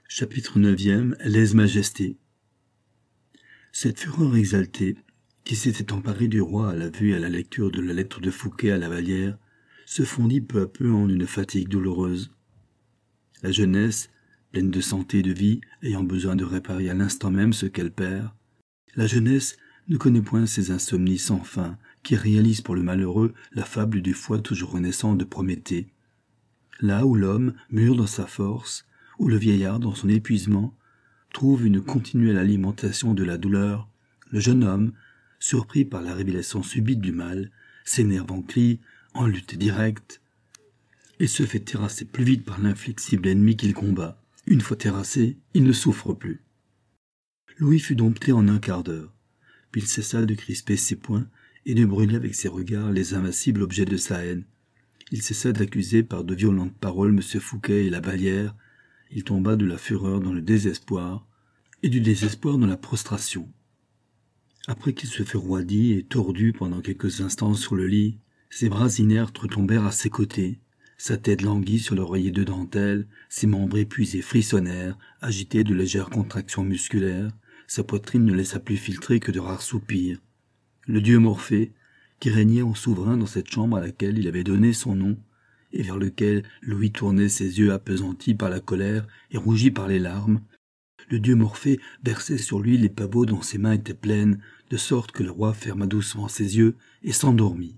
Chapitre 9e. Lèse-majesté. Cette fureur exaltée, qui s'était emparée du roi à la vue et à la lecture de la lettre de Fouquet à la Vallière, se fondit peu à peu en une fatigue douloureuse. La jeunesse, pleine de santé et de vie, ayant besoin de réparer à l'instant même ce qu'elle perd, la jeunesse ne connaît point ces insomnies sans fin qui réalisent pour le malheureux la fable du foie toujours renaissant de Prométhée. Là où l'homme, mûr dans sa force, où le vieillard dans son épuisement, trouve une continuelle alimentation de la douleur, le jeune homme, surpris par la révélation subite du mal, s'énerve en cri, en lutte directe, et se fait terrasser plus vite par l'inflexible ennemi qu'il combat. Une fois terrassé, il ne souffre plus. Louis fut dompté en un quart d'heure, puis il cessa de crisper ses poings et de brûler avec ses regards les invincibles objets de sa haine. Il cessa d'accuser par de violentes paroles M. Fouquet et la Vallière. Il tomba de la fureur dans le désespoir, et du désespoir dans la prostration. Après qu'il se fut roidi et tordu pendant quelques instants sur le lit, ses bras inertes retombèrent à ses côtés, sa tête languit sur l'oreiller de dentelle, ses membres épuisés frissonnèrent, agités de légères contractions musculaires, sa poitrine ne laissa plus filtrer que de rares soupirs. Le dieu Morphée, qui régnait en souverain dans cette chambre à laquelle il avait donné son nom, et vers lequel Louis tournait ses yeux appesantis par la colère et rougis par les larmes, le dieu Morphée versait sur lui les pavots dont ses mains étaient pleines, de sorte que le roi ferma doucement ses yeux et s'endormit.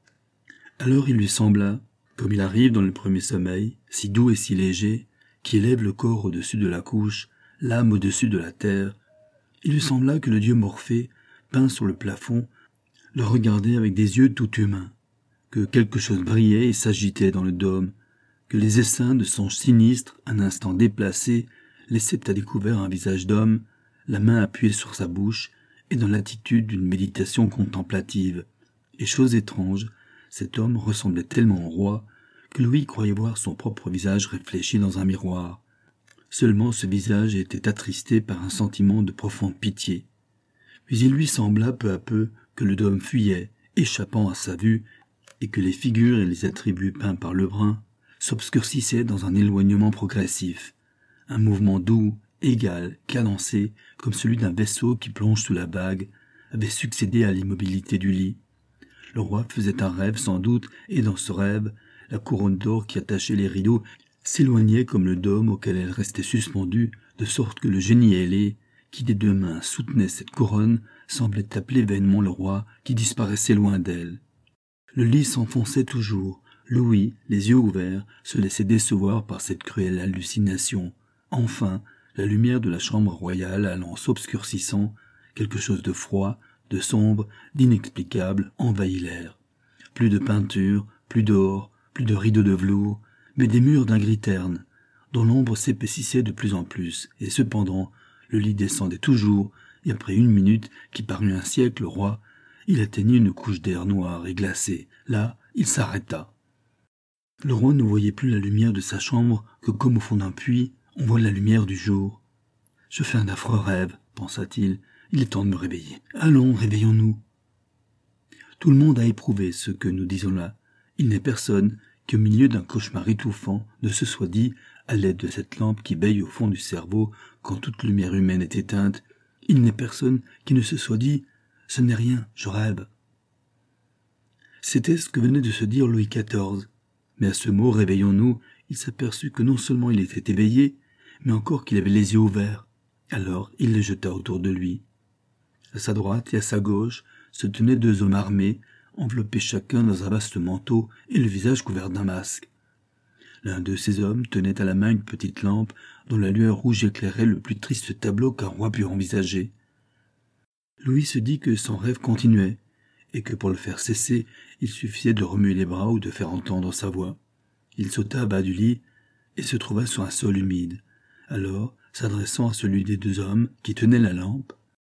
Alors il lui sembla, comme il arrive dans le premier sommeil, si doux et si léger, qui élève le corps au-dessus de la couche, l'âme au-dessus de la terre, il lui sembla que le dieu Morphée, peint sur le plafond, le regardait avec des yeux tout humains, que quelque chose brillait et s'agitait dans le dôme, que les essaims de songe sinistre, un instant déplacés, laissaient à découvert un visage d'homme, la main appuyée sur sa bouche, et dans l'attitude d'une méditation contemplative. Et chose étrange, cet homme ressemblait tellement au roi, que Louis croyait voir son propre visage réfléchi dans un miroir. Seulement ce visage était attristé par un sentiment de profonde pitié. Puis il lui sembla peu à peu que le dôme fuyait, échappant à sa vue, et que les figures et les attributs peints par Lebrun s'obscurcissaient dans un éloignement progressif, un mouvement doux, égal, cadencé, comme celui d'un vaisseau qui plonge sous la bague, avait succédé à l'immobilité du lit. Le roi faisait un rêve sans doute, et dans ce rêve, la couronne d'or qui attachait les rideaux s'éloignait comme le dôme auquel elle restait suspendue, de sorte que le génie ailé, qui des deux mains soutenait cette couronne, semblait appeler vainement le roi qui disparaissait loin d'elle. Le lit s'enfonçait toujours. Louis, les yeux ouverts, se laissait décevoir par cette cruelle hallucination. Enfin, la lumière de la chambre royale allant s'obscurcissant, quelque chose de froid, de sombre, d'inexplicable envahit l'air. Plus de peinture, plus d'or, plus de rideaux de velours, mais des murs d'un gris terne, dont l'ombre s'épaississait de plus en plus, et cependant, le lit descendait toujours, et après une minute, qui parut un siècle au roi, il atteignit une couche d'air noir et glacé. Là, il s'arrêta. Le roi ne voyait plus la lumière de sa chambre que comme au fond d'un puits, on voit la lumière du jour. « Je fais un affreux rêve, pensa-t-il. Il est temps de me réveiller. Allons, réveillons-nous. » Tout le monde a éprouvé ce que nous disons là. Il n'est personne qui, au milieu d'un cauchemar étouffant, ne se soit dit, à l'aide de cette lampe qui veille au fond du cerveau quand toute lumière humaine est éteinte, il n'est personne qui ne se soit dit « Ce n'est rien, je rêve ». C'était ce que venait de se dire Louis XIV. Mais à ce mot « réveillons-nous », il s'aperçut que non seulement il était éveillé, mais encore qu'il avait les yeux ouverts. Alors il les jeta autour de lui. À sa droite et à sa gauche se tenaient deux hommes armés, enveloppés chacun dans un vaste manteau et le visage couvert d'un masque. L'un de ces hommes tenait à la main une petite lampe dont la lueur rouge éclairait le plus triste tableau qu'un roi pût envisager. Louis se dit que son rêve continuait, et que pour le faire cesser, il suffisait de remuer les bras ou de faire entendre sa voix. Il sauta à bas du lit et se trouva sur un sol humide. Alors, s'adressant à celui des deux hommes qui tenait la lampe,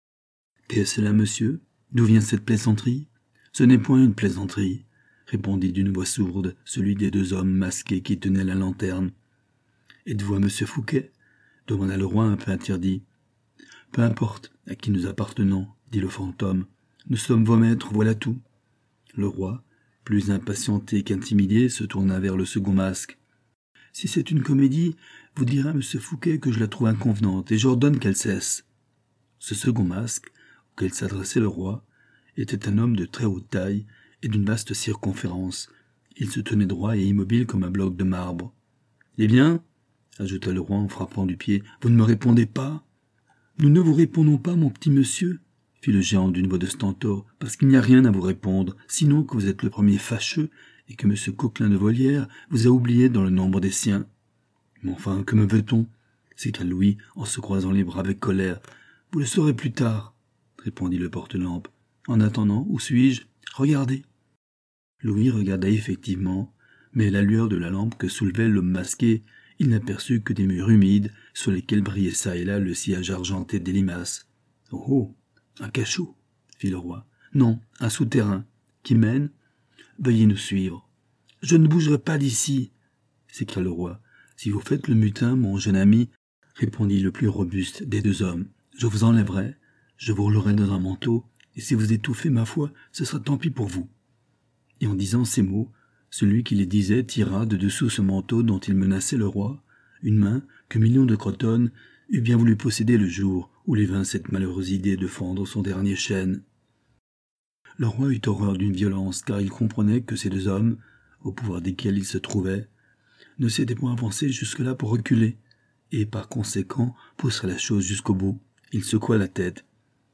« Qu'est-ce là, monsieur? D'où vient cette plaisanterie? »« Ce n'est point une plaisanterie, » répondit d'une voix sourde celui des deux hommes masqués qui tenaient la lanterne. « Êtes-vous à monsieur Fouquet ?» demanda le roi un peu interdit. « Peu importe à qui nous appartenons, » dit le fantôme. « Nous sommes vos maîtres, voilà tout. » Le roi, plus impatienté qu'intimidé, se tourna vers le second masque. « Si c'est une comédie, vous direz à M. Fouquet que je la trouve inconvenante, et j'ordonne qu'elle cesse. » Ce second masque, auquel s'adressait le roi, était un homme de très haute taille et d'une vaste circonférence. Il se tenait droit et immobile comme un bloc de marbre. « Eh bien, » ajouta le roi en frappant du pied, « vous ne me répondez pas ?»« Nous ne vous répondons pas, mon petit monsieur, » fit le géant d'une voix de stentor, « parce qu'il n'y a rien à vous répondre, sinon que vous êtes le premier fâcheux et que M. Coquelin de Volière vous a oublié dans le nombre des siens. »« Mais enfin, que me veut-on » s'écria Louis en se croisant les bras avec colère. « Vous le saurez plus tard, » répondit le porte-lampe. « En attendant, où suis-je ? Regardez. » Louis regarda effectivement, mais à la lueur de la lampe que soulevait l'homme masqué, il n'aperçut que des murs humides sur lesquels brillait çà et là le sillage argenté des limaces. « Oh, un cachot !» fit le roi. « Non, un souterrain. Qui mène ? Veuillez nous suivre. »« Je ne bougerai pas d'ici !» s'écria le roi. « Si vous faites le mutin, mon jeune ami, » répondit le plus robuste des deux hommes, « je vous enlèverai, je vous roulerai dans un manteau, et si vous étouffez, ma foi, ce sera tant pis pour vous. » Et en disant ces mots, celui qui les disait tira de dessous ce manteau dont il menaçait le roi une main que Mignon de Crotone eût bien voulu posséder le jour où lui vint cette malheureuse idée de fendre son dernier chêne. Le roi eut horreur d'une violence, car il comprenait que ces deux hommes, au pouvoir desquels il se trouvait, ne s'étaient point avancés jusque-là pour reculer, et par conséquent pousseraient la chose jusqu'au bout. Il secoua la tête.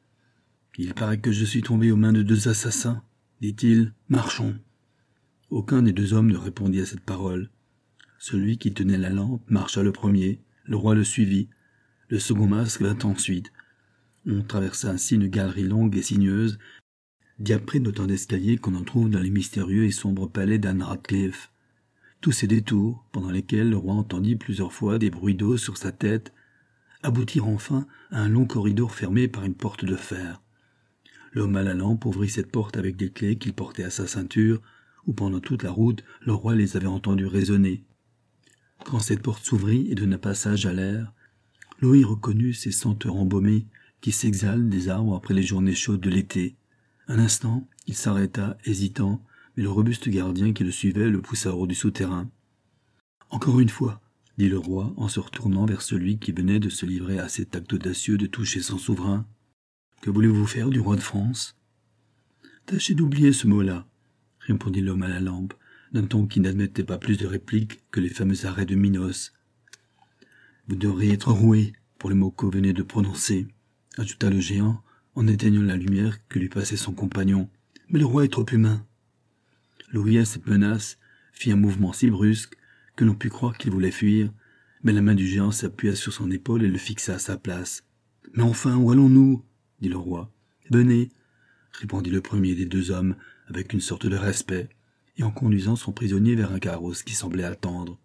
« Il paraît que je suis tombé aux mains de deux assassins, » dit-il. « Marchons. » Aucun des deux hommes ne répondit à cette parole. Celui qui tenait la lampe marcha le premier, le roi le suivit, le second masque vint ensuite. On traversa ainsi une galerie longue et sinueuse, diaprée d'autant d'escaliers qu'on en trouve dans les mystérieux et sombres palais d'Anne Radcliffe. Tous ces détours, pendant lesquels le roi entendit plusieurs fois des bruits d'eau sur sa tête, aboutirent enfin à un long corridor fermé par une porte de fer. L'homme à la lampe ouvrit cette porte avec des clés qu'il portait à sa ceinture, où pendant toute la route le roi les avait entendus résonner. Quand cette porte s'ouvrit et donna passage à l'air, Louis reconnut ces senteurs embaumées qui s'exhalent des arbres après les journées chaudes de l'été. Un instant, il s'arrêta, hésitant, mais le robuste gardien qui le suivait le poussa hors du souterrain. « Encore une fois, » dit le roi en se retournant vers celui qui venait de se livrer à cet acte audacieux de toucher son souverain. « Que voulez-vous faire du roi de France ?»« Tâchez d'oublier ce mot-là, » répondit l'homme à la lampe, d'un ton qui n'admettait pas plus de répliques que les fameux arrêts de Minos. « Vous devriez être roué pour le mot que vous venez de prononcer, » ajouta le géant, en éteignant la lumière que lui passait son compagnon. « Mais le roi est trop humain. » Louis, à cette menace, fit un mouvement si brusque que l'on put croire qu'il voulait fuir, mais la main du géant s'appuya sur son épaule et le fixa à sa place. « Mais enfin, où allons-nous » dit le roi. « Venez, » répondit le premier des deux hommes avec une sorte de respect, et en conduisant son prisonnier vers un carrosse qui semblait attendre.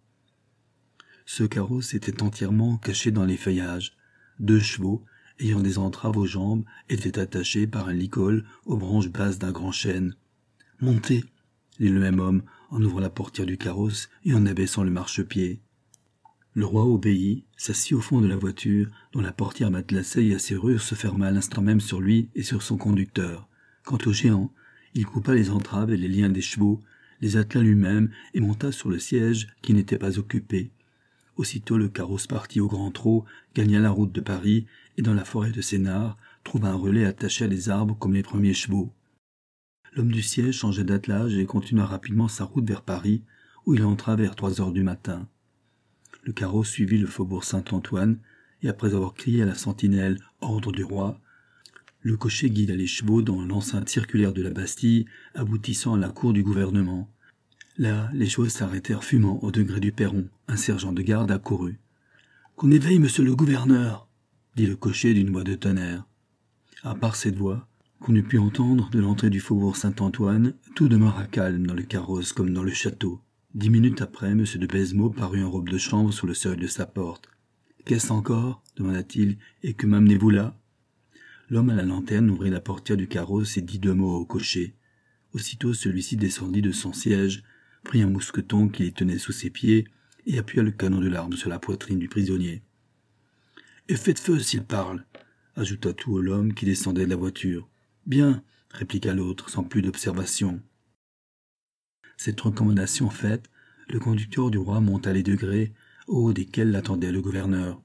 Ce carrosse était entièrement caché dans les feuillages. 2 chevaux, ayant des entraves aux jambes, étaient attachés par un licol aux branches basses d'un grand chêne. « Montez !» dit le même homme en ouvrant la portière du carrosse et en abaissant le marchepied. Le roi obéit, s'assit au fond de la voiture, dont la portière matelassée et à serrure se ferma à l'instant même sur lui et sur son conducteur. Quant au géant, il coupa les entraves et les liens des chevaux, les attela lui-même et monta sur le siège qui n'était pas occupé. Aussitôt le carrosse partit au grand trot, gagna la route de Paris et dans la forêt de Sénart trouva un relais attaché à des arbres comme les premiers chevaux. L'homme du siège changea d'attelage et continua rapidement sa route vers Paris, où il entra vers 3 heures du matin. Le carrosse suivit le faubourg Saint-Antoine, et après avoir crié à la sentinelle « Ordre du roi », le cocher guida les chevaux dans l'enceinte circulaire de la Bastille, aboutissant à la cour du gouvernement. Là, les chevaux s'arrêtèrent fumant au degré du perron. Un sergent de garde accourut. « Qu'on éveille monsieur le gouverneur !» dit le cocher d'une voix de tonnerre. À part cette voix, qu'on eût pu entendre de l'entrée du faubourg Saint-Antoine, tout demeura calme dans le carrosse comme dans le château. 10 minutes après, M. de Baisemeaux parut en robe de chambre sous le seuil de sa porte. « Qu'est-ce encore » demanda-t-il, « et que m'amenez-vous là ?» L'homme à la lanterne ouvrit la portière du carrosse et dit 2 mots au cocher. Aussitôt celui-ci descendit de son siège, prit un mousqueton qu'il tenait sous ses pieds et appuya le canon de l'arme sur la poitrine du prisonnier. « Et faites feu s'il parle !» ajouta tout haut l'homme qui descendait de la voiture. « Bien !» répliqua l'autre sans plus d'observation. Cette recommandation faite, le conducteur du roi monta les degrés, haut desquels l'attendait le gouverneur.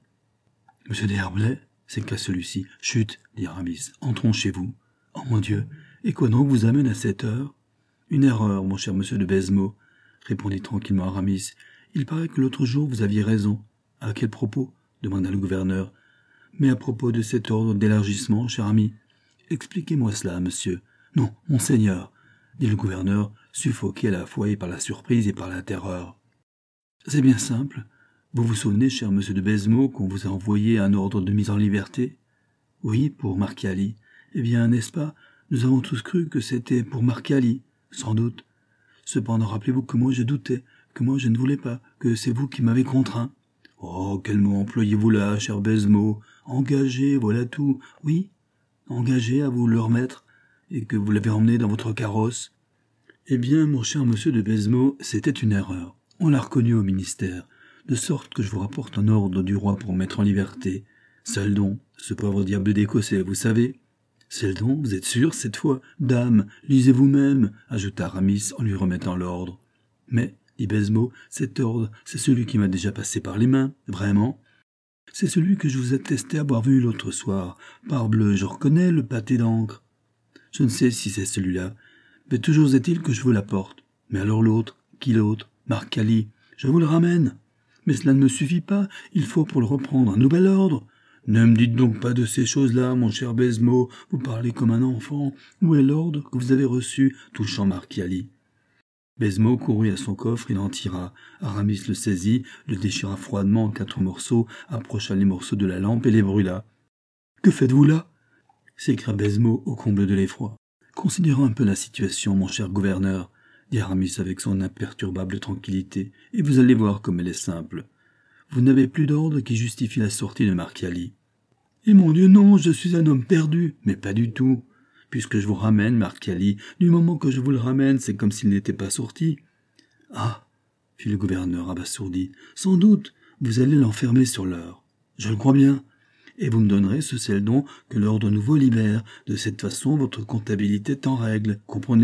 « Monsieur d'Herblay » s'écria celui-ci. « Chut » dit Aramis. « Entrons chez vous. »« Oh mon Dieu, et quoi donc vous amène à cette heure ?»« Une erreur, mon cher monsieur de Baisemeaux, » répondit tranquillement Aramis. « Il paraît que l'autre jour vous aviez raison. »« À quel propos ?» demanda le gouverneur. « Mais à propos de cet ordre d'élargissement, cher ami. »« Expliquez-moi cela, monsieur. »« Non, monseigneur, » dit le gouverneur, suffoqué à la fois et par la surprise et par la terreur. « C'est bien simple. Vous vous souvenez, cher monsieur de Baisemeaux, qu'on vous a envoyé un ordre de mise en liberté ? » ?»« Oui, pour Marchiali. »« Eh bien, n'est-ce pas, nous avons tous cru que c'était pour Marchiali. »« Sans doute. Cependant, rappelez-vous que moi je doutais, que moi je ne voulais pas, que c'est vous qui m'avez contraint. »« Oh, quel mot employez-vous là, cher Baisemeaux ? Engagé, voilà tout. »« Oui, engagé à vous le remettre, et que vous l'avez emmené dans votre carrosse. » »« Eh bien, mon cher monsieur de Baisemeaux, c'était une erreur. On l'a reconnu au ministère, de sorte que je vous rapporte un ordre du roi pour mettre en liberté Seldon, ce pauvre diable d'Écossais, vous savez. »« Seldon, vous êtes sûr, cette fois ? Dame, lisez vous-même, » ajouta Aramis en lui remettant l'ordre. « Mais, dit Baisemeaux, cet ordre, c'est celui qui m'a déjà passé par les mains, vraiment. C'est celui que je vous attestais avoir vu l'autre soir. Parbleu, je reconnais le pâté d'encre. Je ne sais si c'est celui-là, mais toujours est-il que je vous l'apporte. Mais alors l'autre, qui l'autre ? Marchiali, je vous le ramène. Mais cela ne me suffit pas, il faut pour le reprendre un nouvel ordre. Ne me dites donc pas de ces choses-là, mon cher Baisemeaux, vous parlez comme un enfant. Où est l'ordre que vous avez reçu, touchant Marchiali ? Baisemeaux courut à son coffre, il en tira. Aramis le saisit, le déchira froidement en 4 morceaux, approcha les morceaux de la lampe et les brûla. « Que faites-vous là ?» s'écria Baisemeaux au comble de l'effroi. « Considérons un peu la situation, mon cher gouverneur, » dit Aramis avec son imperturbable tranquillité, « et vous allez voir comme elle est simple. Vous n'avez plus d'ordre qui justifie la sortie de Marchiali. »« Eh mon Dieu, non, je suis un homme perdu. »« Mais pas du tout. Puisque je vous ramène, Marchiali, du moment que je vous le ramène, c'est comme s'il n'était pas sorti. »« Ah » fit le gouverneur abasourdi, « sans doute, vous allez l'enfermer sur l'heure. »« Je le crois bien. Et vous me donnerez ce Seldon que l'ordre nouveau libère. De cette façon, votre comptabilité est en règle. Comprenez-vous ?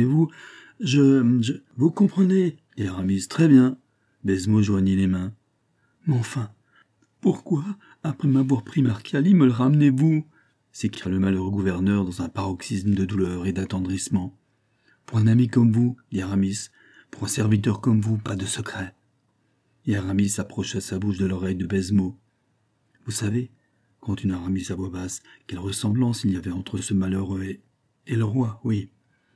Vous comprenez, dit Aramis. Très bien. » Baisemeaux joignit les mains. « Mais enfin, pourquoi, après m'avoir pris Marchiali, me le ramenez-vous » s'écria le malheureux gouverneur dans un paroxysme de douleur et d'attendrissement. « Pour un ami comme vous, dit Aramis, pour un serviteur comme vous, pas de secret. » Et Aramis approcha sa bouche de l'oreille de Baisemeaux. « Vous savez, continua Aramis à voix basse, quelle ressemblance il y avait entre ce malheureux et le roi, oui.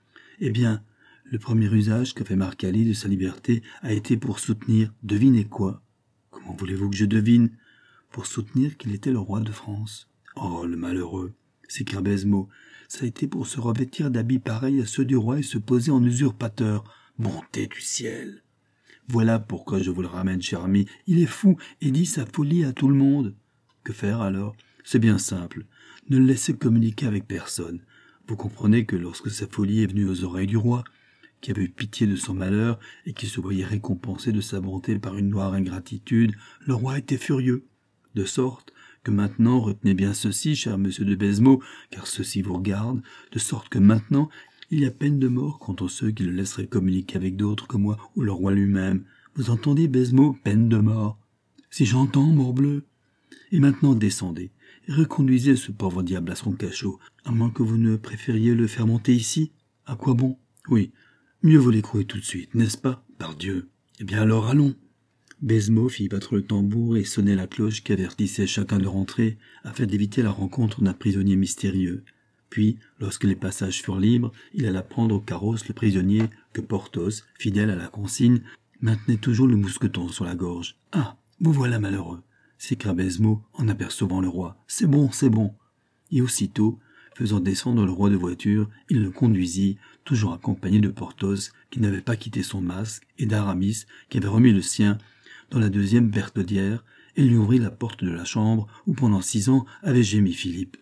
Eh bien, le premier usage qu'a fait Marchiali de sa liberté a été pour soutenir, devinez quoi ? Comment voulez-vous que je devine ? Pour soutenir qu'il était le roi de France. Oh, le malheureux, s'écria Baisemeaux, ça a été pour se revêtir d'habits pareils à ceux du roi et se poser en usurpateur. Bonté du ciel ! Voilà pourquoi je vous le ramène, cher ami. Il est fou et dit sa folie à tout le monde. Que faire alors ? C'est bien simple. Ne le laissez communiquer avec personne. Vous comprenez que lorsque sa folie est venue aux oreilles du roi, qui avait eu pitié de son malheur et qui se voyait récompensé de sa bonté par une noire ingratitude, le roi était furieux. De sorte que maintenant, retenez bien ceci, cher monsieur de Baisemeaux, car ceci vous regarde, de sorte que maintenant, il y a peine de mort contre ceux qui le laisseraient communiquer avec d'autres que moi ou le roi lui-même. Vous entendez, Baisemeaux, peine de mort. Si j'entends, morbleu. Et maintenant, descendez, et reconduisez ce pauvre diable à son cachot, à moins que vous ne préfériez le faire monter ici. À quoi bon ? Oui, mieux vaut l'écrouer tout de suite, n'est-ce pas ? Pardieu. Eh bien alors, allons. Baisemeaux fit battre le tambour et sonnait la cloche qui avertissait chacun de rentrer, afin d'éviter la rencontre d'un prisonnier mystérieux. Puis, lorsque les passages furent libres, il alla prendre au carrosse le prisonnier que Porthos, fidèle à la consigne, maintenait toujours le mousqueton sur la gorge. « Ah, vous voilà malheureux !» s'écria Baisemeaux en apercevant le roi. « C'est bon, c'est bon !» Et aussitôt, faisant descendre le roi de voiture, il le conduisit, toujours accompagné de Porthos, qui n'avait pas quitté son masque, et d'Aramis, qui avait remis le sien dans la deuxième bertaudière, et lui ouvrit la porte de la chambre où pendant 6 ans avait gémi Philippe.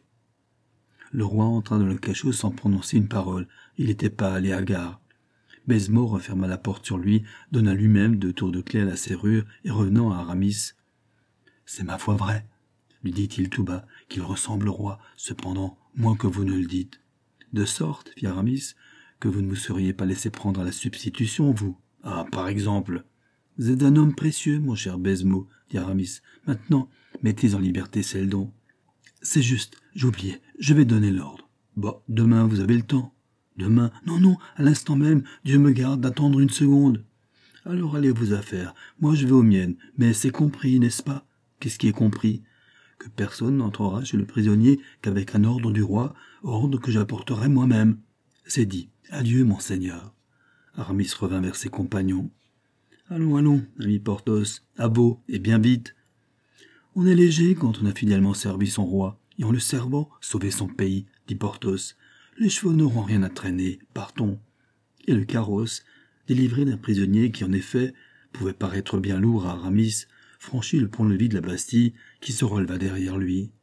Le roi entra dans le cachot sans prononcer une parole. Il était pâle et hagard. Baisemeaux referma la porte sur lui, donna lui-même 2 tours de clé à la serrure, et revenant à Aramis, « C'est ma foi vrai, lui dit-il tout bas, qu'il ressemble au roi, cependant, moins que vous ne le dites. De sorte, fit Aramis, que vous ne vous seriez pas laissé prendre à la substitution, vous. Ah, par exemple. Vous êtes un homme précieux, mon cher Baisemeaux, dit Aramis. « Maintenant, mettez en liberté Seldon. »« C'est juste, j'oubliais, je vais donner l'ordre. »« Bah, demain, vous avez le temps. »« Demain? Non, non, à l'instant même, Dieu me garde d'attendre une seconde. »« Alors allez vos affaires, moi je vais aux miennes, mais c'est compris, n'est-ce pas ?»« Qu'est-ce qui est compris ?»« Que personne n'entrera chez le prisonnier qu'avec un ordre du roi, ordre que j'apporterai moi-même. » C'est dit. Adieu, monseigneur. Aramis revint vers ses compagnons. « Allons, allons, ami Porthos, à vous, et bien vite. On est léger quand on a fidèlement servi son roi, et en le servant, sauvé son pays, dit Porthos. Les chevaux n'auront rien à traîner, partons. » Et le carrosse, délivré d'un prisonnier qui, en effet, pouvait paraître bien lourd à Aramis, franchit le pont-levis de la Bastille qui se releva derrière lui.